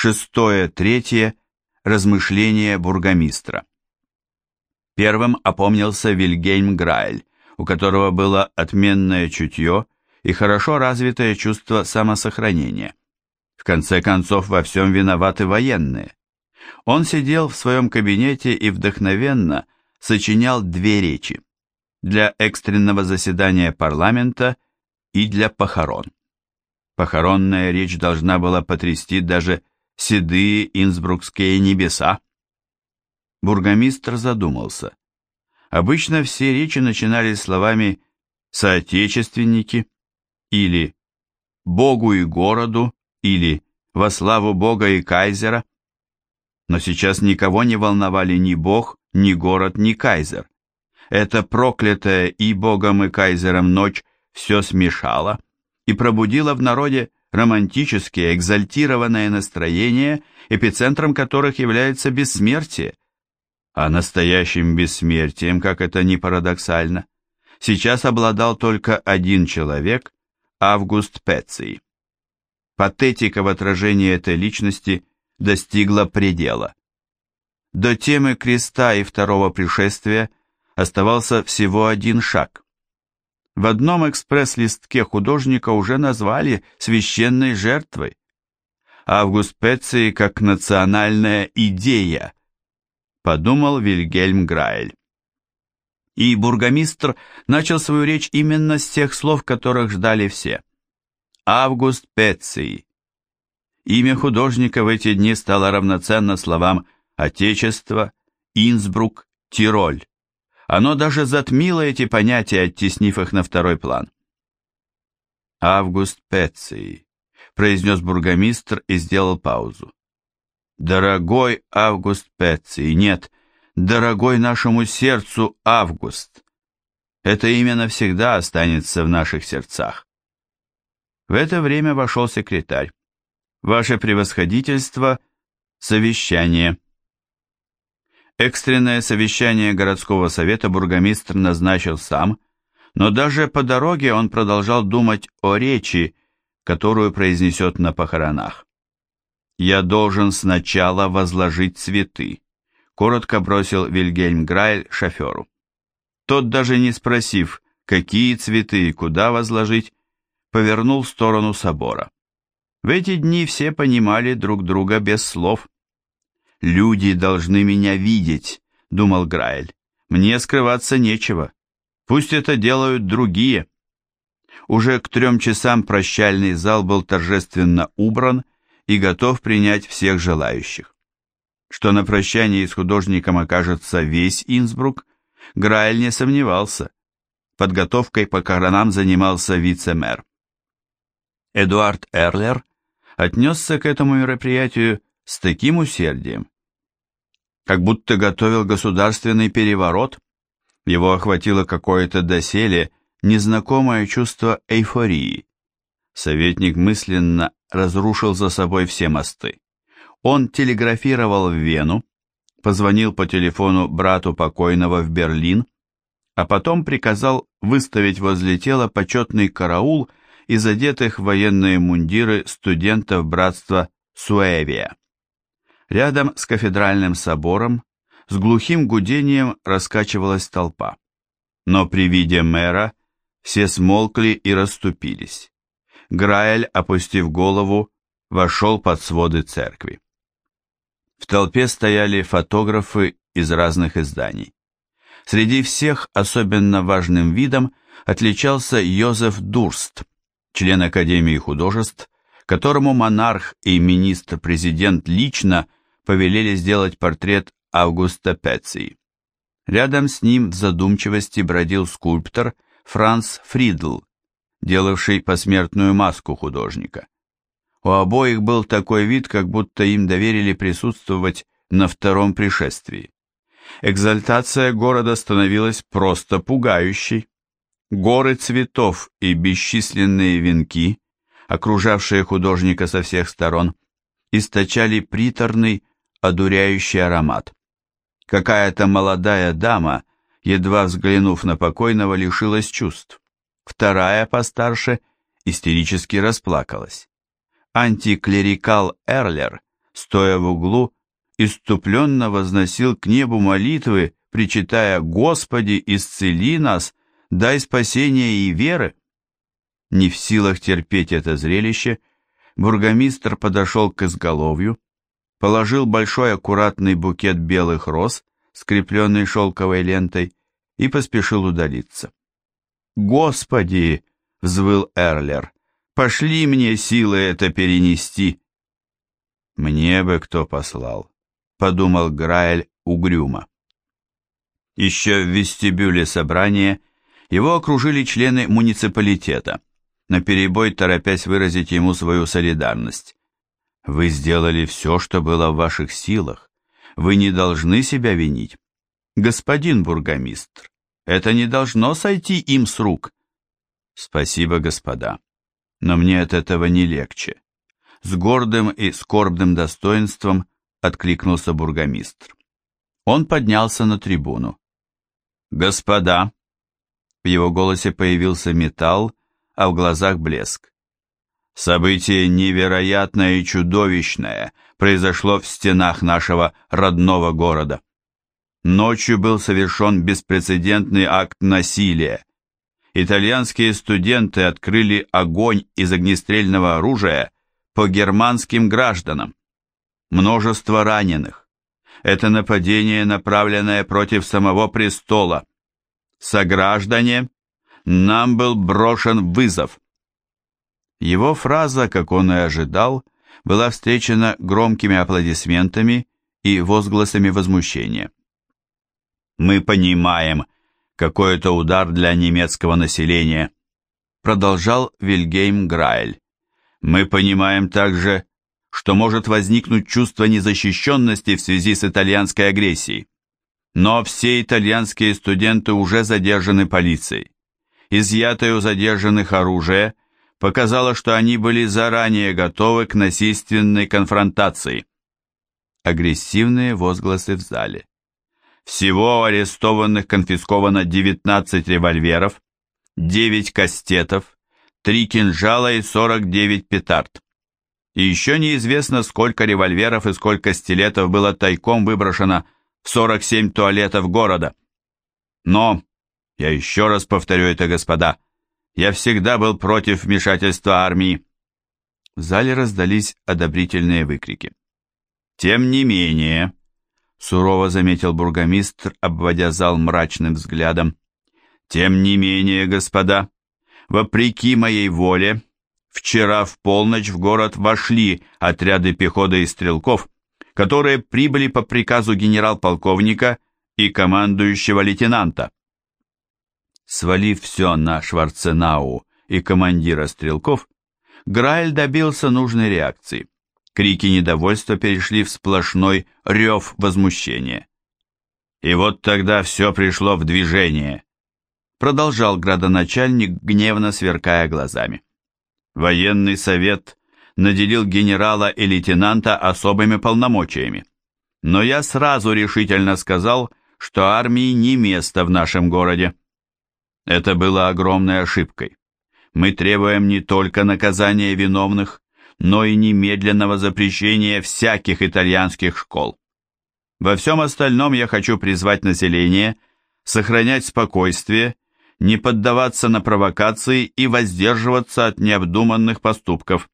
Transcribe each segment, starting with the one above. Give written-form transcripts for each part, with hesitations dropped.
6.3. Размышления бургомистра. Первым опомнился Вильгельм Грайль, у которого было отменное чутье и хорошо развитое чувство самосохранения. В конце концов, во всем виноваты военные. Он сидел в своем кабинете и вдохновенно сочинял две речи для экстренного заседания парламента и для похорон. Похоронная речь должна была потрясти даже седые инсбрукские небеса. Бургомистр задумался. Обычно все речи начинались словами «соотечественники» или «Богу и городу» или «Во славу Бога и кайзера». Но сейчас никого не волновали ни Бог, ни город, ни кайзер. Эта проклятая и Богом, и кайзером ночь все смешала и пробудила в народе романтические, экзальтированное настроение, эпицентром которых является бессмертие. А настоящим бессмертием, как это ни парадоксально, сейчас обладал только один человек – Август Пеций. Патетика в отражении этой личности достигла предела. До темы креста и второго пришествия оставался всего один шаг. В одном экспресс-листке художника уже назвали священной жертвой. Август Пеций как национальная идея, подумал Вильгельм Грайль. И бургомистр начал свою речь именно с тех слов, которых ждали все. Август Пеций. Имя художника в эти дни стало равноценно словам «Отечество», «Инсбрук», «Тироль». Оно даже затмило эти понятия, оттеснив их на второй план. «Август Пеций», — произнес бургомистр и сделал паузу. «Дорогой Август Пеций, нет, дорогой нашему сердцу Август. Это имя навсегда останется в наших сердцах». В это время вошел секретарь. «Ваше превосходительство, совещание». Экстренное совещание городского совета бургомистр назначил сам, но даже по дороге он продолжал думать о речи, которую произнесет на похоронах. «Я должен сначала возложить цветы», — коротко бросил Вильгельм Грайль шоферу. Тот, даже не спросив, какие цветы и куда возложить, повернул в сторону собора. В эти дни все понимали друг друга без слов. «Люди должны меня видеть», — думал Грайль. «Мне скрываться нечего. Пусть это делают другие». Уже к 3 часам прощальный зал был торжественно убран и готов принять всех желающих. Что на прощании с художником окажется весь Инсбрук, Грайль не сомневался. Подготовкой к похоронам занимался вице-мэр. Эдуард Эрлер отнесся к этому мероприятию с таким усердием, как будто готовил государственный переворот. Его охватило какое-то доселе незнакомое чувство эйфории. Советник мысленно разрушил за собой все мосты. Он телеграфировал в Вену, позвонил по телефону брату покойного в Берлин, а потом приказал выставить возле тела почетный караул из одетых в военные мундиры студентов братства Суэвия. Рядом с кафедральным собором с глухим гудением раскачивалась толпа. Но при виде мэра все смолкли и расступились. Грайль, опустив голову, вошел под своды церкви. В толпе стояли фотографы из разных изданий. Среди всех особенно важным видом отличался Йозеф Дурст, член Академии художеств, которому монарх и министр-президент лично повелели сделать портрет Августа Пеций. Рядом с ним в задумчивости бродил скульптор Франц Фридл, делавший посмертную маску художника. У обоих был такой вид, как будто им доверили присутствовать на втором пришествии. Экзальтация города становилась просто пугающей. Горы цветов и бесчисленные венки, окружавшие художника со всех сторон, источали приторный, одуряющий аромат. Какая-то молодая дама, едва взглянув на покойного, лишилась чувств. Вторая, постарше, истерически расплакалась. Антиклерикал Эрлер стоя в углу, исступленно возносил к небу молитвы, причитая: «Господи, исцели нас, дай спасения и веры». Не в силах терпеть это зрелище, бургомистр подошел к изголовью, положил большой аккуратный букет белых роз, скрепленный шелковой лентой, и поспешил удалиться. «Господи!» — взвыл Эрлер. «Пошли мне силы это перенести!» «Мне бы кто послал», — подумал Граэль угрюмо. Еще в вестибюле собрания его окружили члены муниципалитета, наперебой торопясь выразить ему свою солидарность. «Вы сделали все, что было в ваших силах. Вы не должны себя винить. Господин бургомистр, это не должно сойти им с рук». «Спасибо, господа, но мне от этого не легче», — с гордым и скорбным достоинством откликнулся бургомистр. Он поднялся на трибуну. «Господа!» В его голосе появился металл, а в глазах блеск. «Событие невероятное и чудовищное произошло в стенах нашего родного города. Ночью был совершен беспрецедентный акт насилия. Итальянские студенты открыли огонь из огнестрельного оружия по германским гражданам. Множество раненых. Это нападение, направленное против самого престола. Сограждане, нам был брошен вызов». Его фраза, как он и ожидал, была встречена громкими аплодисментами и возгласами возмущения. «Мы понимаем, какой это удар для немецкого населения», продолжал Вильгельм Граэль. «Мы понимаем также, что может возникнуть чувство незащищенности в связи с итальянской агрессией. Но все итальянские студенты уже задержаны полицией. Изъятое у задержанных оружие показало, что они были заранее готовы к насильственной конфронтации». Агрессивные возгласы в зале. Всего у арестованных конфисковано 19 револьверов, 9 кастетов, 3 кинжала и 49 петард. И еще неизвестно, сколько револьверов и сколько стилетов было тайком выброшено в 47 туалетов города. Но, я еще раз повторю это, господа, я всегда был против вмешательства армии. В зале раздались одобрительные выкрики. «Тем не менее», — сурово заметил бургомистр, обводя зал мрачным взглядом, «тем не менее, господа, вопреки моей воле, вчера в полночь в город вошли отряды пехоты и стрелков, которые прибыли по приказу генерал-полковника и командующего лейтенанта». Свалив все на Шварценау и командира стрелков, Граэль добился нужной реакции. Крики недовольства перешли в сплошной рев возмущения. «И вот тогда все пришло в движение», продолжал градоначальник, гневно сверкая глазами. «Военный совет наделил генерала и лейтенанта особыми полномочиями. Но я сразу решительно сказал, что армии не место в нашем городе. Это было огромной ошибкой. Мы требуем не только наказания виновных, но и немедленного запрещения всяких итальянских школ. Во всем остальном я хочу призвать население сохранять спокойствие, не поддаваться на провокации и воздерживаться от необдуманных поступков».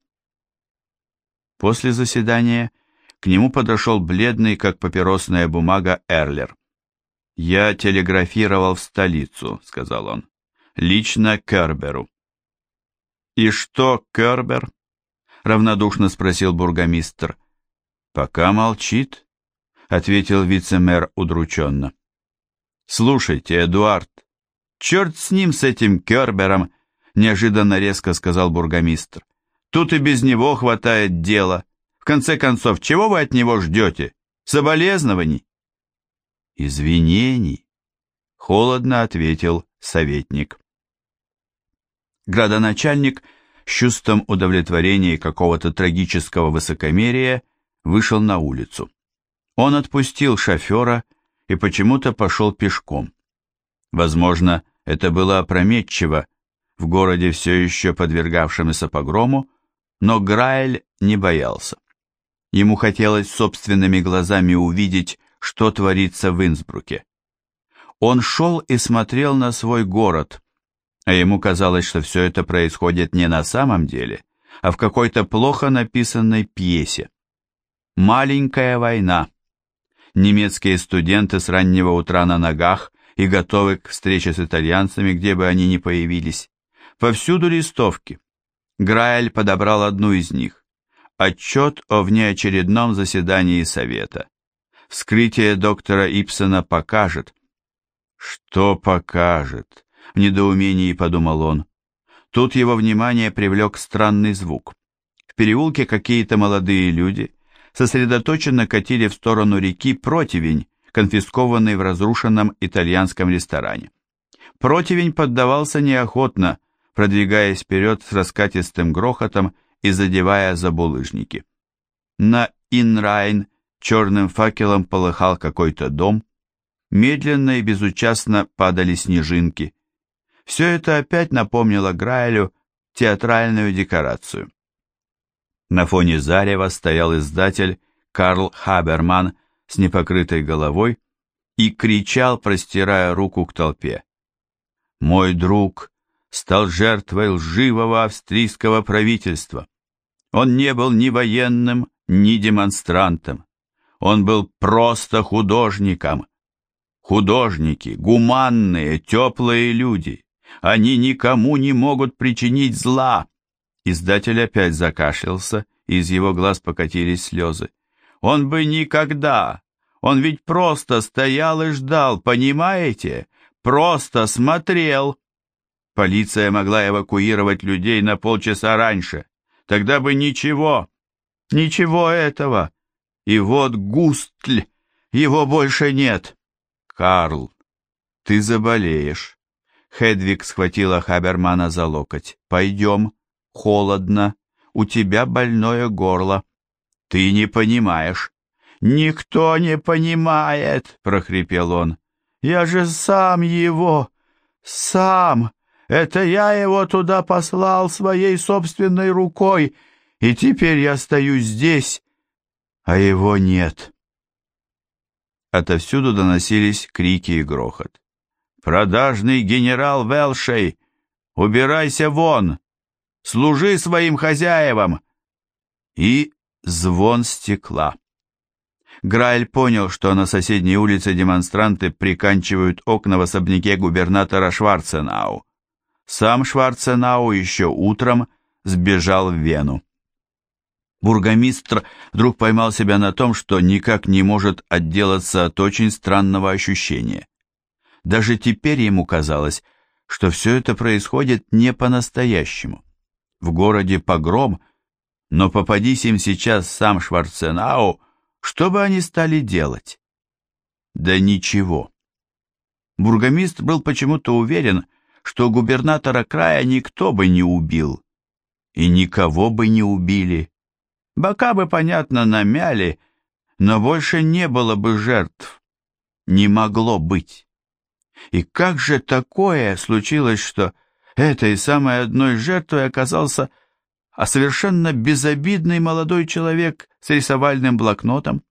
После заседания к нему подошел бледный, как папиросная бумага, Эрлер. «Я телеграфировал в столицу», — сказал он, — «лично Керберу». «И что Кербер?» — равнодушно спросил бургомистр. «Пока молчит», — ответил вице-мэр удрученно. «Слушайте, Эдуард, черт с ним, с этим Кербером», — неожиданно резко сказал бургомистр. «Тут и без него хватает дела. В конце концов, чего вы от него ждете? Соболезнований?» «Извинений», — холодно ответил советник. Градоначальник с чувством удовлетворения и какого-то трагического высокомерия вышел на улицу. Он отпустил шофера и почему-то пошел пешком. Возможно, это было опрометчиво в городе, все еще подвергавшемуся погрому, но Граэль не боялся. Ему хотелось собственными глазами увидеть, что творится в Инсбруке. Он шел и смотрел на свой город, а ему казалось, что все это происходит не на самом деле, а в какой-то плохо написанной пьесе. Маленькая война. Немецкие студенты с раннего утра на ногах и готовы к встрече с итальянцами, где бы они ни появились. Повсюду листовки. Грааль подобрал одну из них. Отчет о внеочередном заседании совета. Вскрытие доктора Ипсона покажет. Что покажет? В недоумении подумал он. Тут его внимание привлек странный звук. В переулке какие-то молодые люди сосредоточенно катили в сторону реки противень, конфискованный в разрушенном итальянском ресторане. Противень поддавался неохотно, продвигаясь вперед с раскатистым грохотом и задевая за булыжники. На Инрайн черным факелом полыхал какой-то дом, медленно и безучастно падали снежинки. Все это опять напомнило Граалю театральную декорацию. На фоне зарева стоял издатель Карл Хаберман с непокрытой головой и кричал, простирая руку к толпе. «Мой друг стал жертвой лживого австрийского правительства. Он не был ни военным, ни демонстрантом. Он был просто художником. Художники, гуманные, теплые люди. Они никому не могут причинить зла». Издатель опять закашлялся, и из его глаз покатились слезы. «Он бы никогда! Он ведь просто стоял и ждал, понимаете? Просто смотрел!» Полиция могла эвакуировать людей на полчаса раньше. Тогда бы ничего этого. И вот Густль, его больше нет. Карл, ты заболеешь. Хедвиг схватила Хабермана за локоть. Пойдем, холодно, у тебя больное горло. Ты не понимаешь. Никто не понимает, прохрипел он. Я же сам его, сам. Это я его туда послал своей собственной рукой, и теперь я стою здесь, а его нет. Отовсюду доносились крики и грохот. «Продажный генерал Велшей! Убирайся вон! Служи своим хозяевам!» И звон стекла. Грааль понял, что на соседней улице демонстранты приканчивают окна в особняке губернатора Шварценау. Сам Шварценау еще утром сбежал в Вену. Бургомистр вдруг поймал себя на том, что никак не может отделаться от очень странного ощущения. Даже теперь ему казалось, что все это происходит не по-настоящему. В городе погром, но попадись им сейчас сам Шварценау, что бы они стали делать? Да ничего. Бургомистр был почему-то уверен, что губернатора края никто бы не убил, и никого бы не убили. Бока бы, понятно, намяли, но больше не было бы жертв. Не могло быть. И как же такое случилось, что этой самой одной жертвой оказался совершенно безобидный молодой человек с рисовальным блокнотом?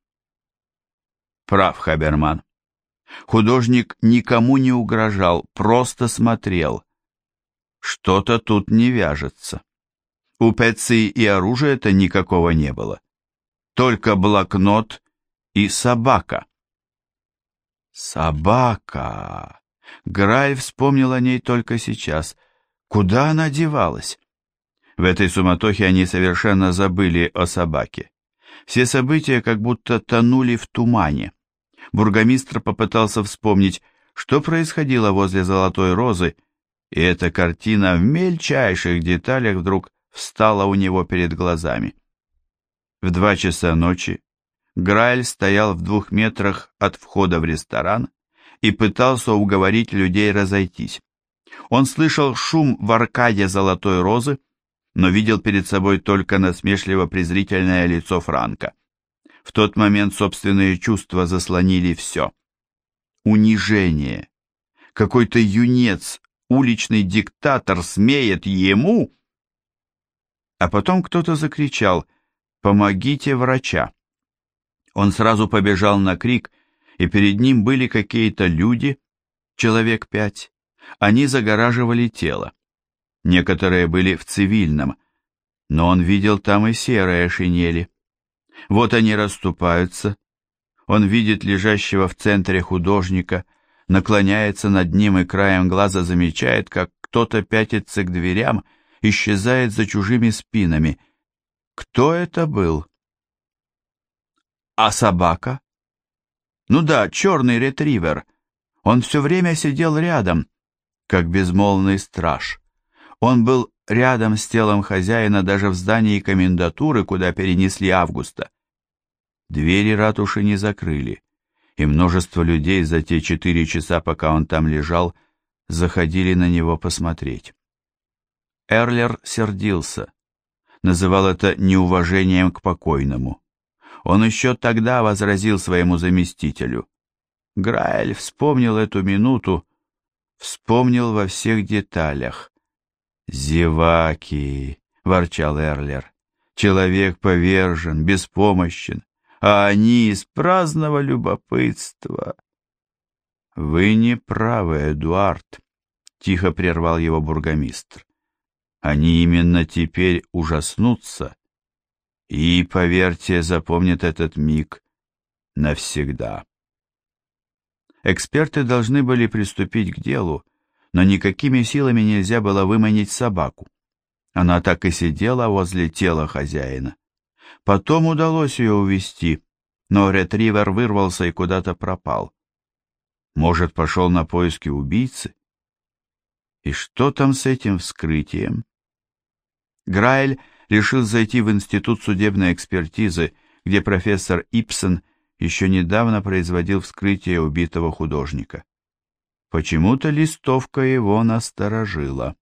Прав Хаберман. Художник никому не угрожал, просто смотрел. Что-то тут не вяжется. У Пэтси и оружия-то никакого не было. Только блокнот и собака. Собака. Грааль вспомнил о ней только сейчас. Куда она девалась? В этой суматохе они совершенно забыли о собаке. Все события как будто тонули в тумане. Бургомистр попытался вспомнить, что происходило возле Золотой Розы, и эта картина в мельчайших деталях вдруг встала у него перед глазами. В 2 часа ночи Грааль стоял в 2 метрах от входа в ресторан и пытался уговорить людей разойтись. Он слышал шум в аркаде Золотой Розы, но видел перед собой только насмешливо-презрительное лицо Франка. В тот момент собственные чувства заслонили все. Унижение. Какой-то юнец, уличный диктатор смеет ему. А потом кто-то закричал: «Помогите врача!». Он сразу побежал на крик, и перед ним были какие-то люди, человек 5. Они загораживали тело. Некоторые были в цивильном, но он видел там и серые шинели. Вот они расступаются. Он видит лежащего в центре художника, наклоняется над ним и краем глаза замечает, как кто-то пятится к дверям, исчезает за чужими спинами. Кто это был? А собака? Ну да, черный ретривер. Он все время сидел рядом, как безмолвный страж. Он был рядом с телом хозяина даже в здании комендатуры, куда перенесли Августа. Двери ратуши не закрыли, и множество людей за те 4 часа, пока он там лежал, заходили на него посмотреть. Эрлер сердился, называл это неуважением к покойному. Он еще тогда возразил своему заместителю. Граэль вспомнил эту минуту, вспомнил во всех деталях. «Зеваки!» — ворчал Эрлер. «Человек повержен, беспомощен, а они из праздного любопытства». «Вы не правы, Эдуард», — тихо прервал его бургомистр. «Они именно теперь ужаснутся и, поверьте, запомнят этот миг навсегда». Эксперты должны были приступить к делу, но никакими силами нельзя было выманить собаку. Она так и сидела возле тела хозяина. Потом удалось ее увести, но ретривер вырвался и куда-то пропал. Может, пошел на поиски убийцы? И что там с этим вскрытием? Граэль решил зайти в Институт судебной экспертизы, где профессор Ипсон еще недавно производил вскрытие убитого художника. Почему-то листовка его насторожила.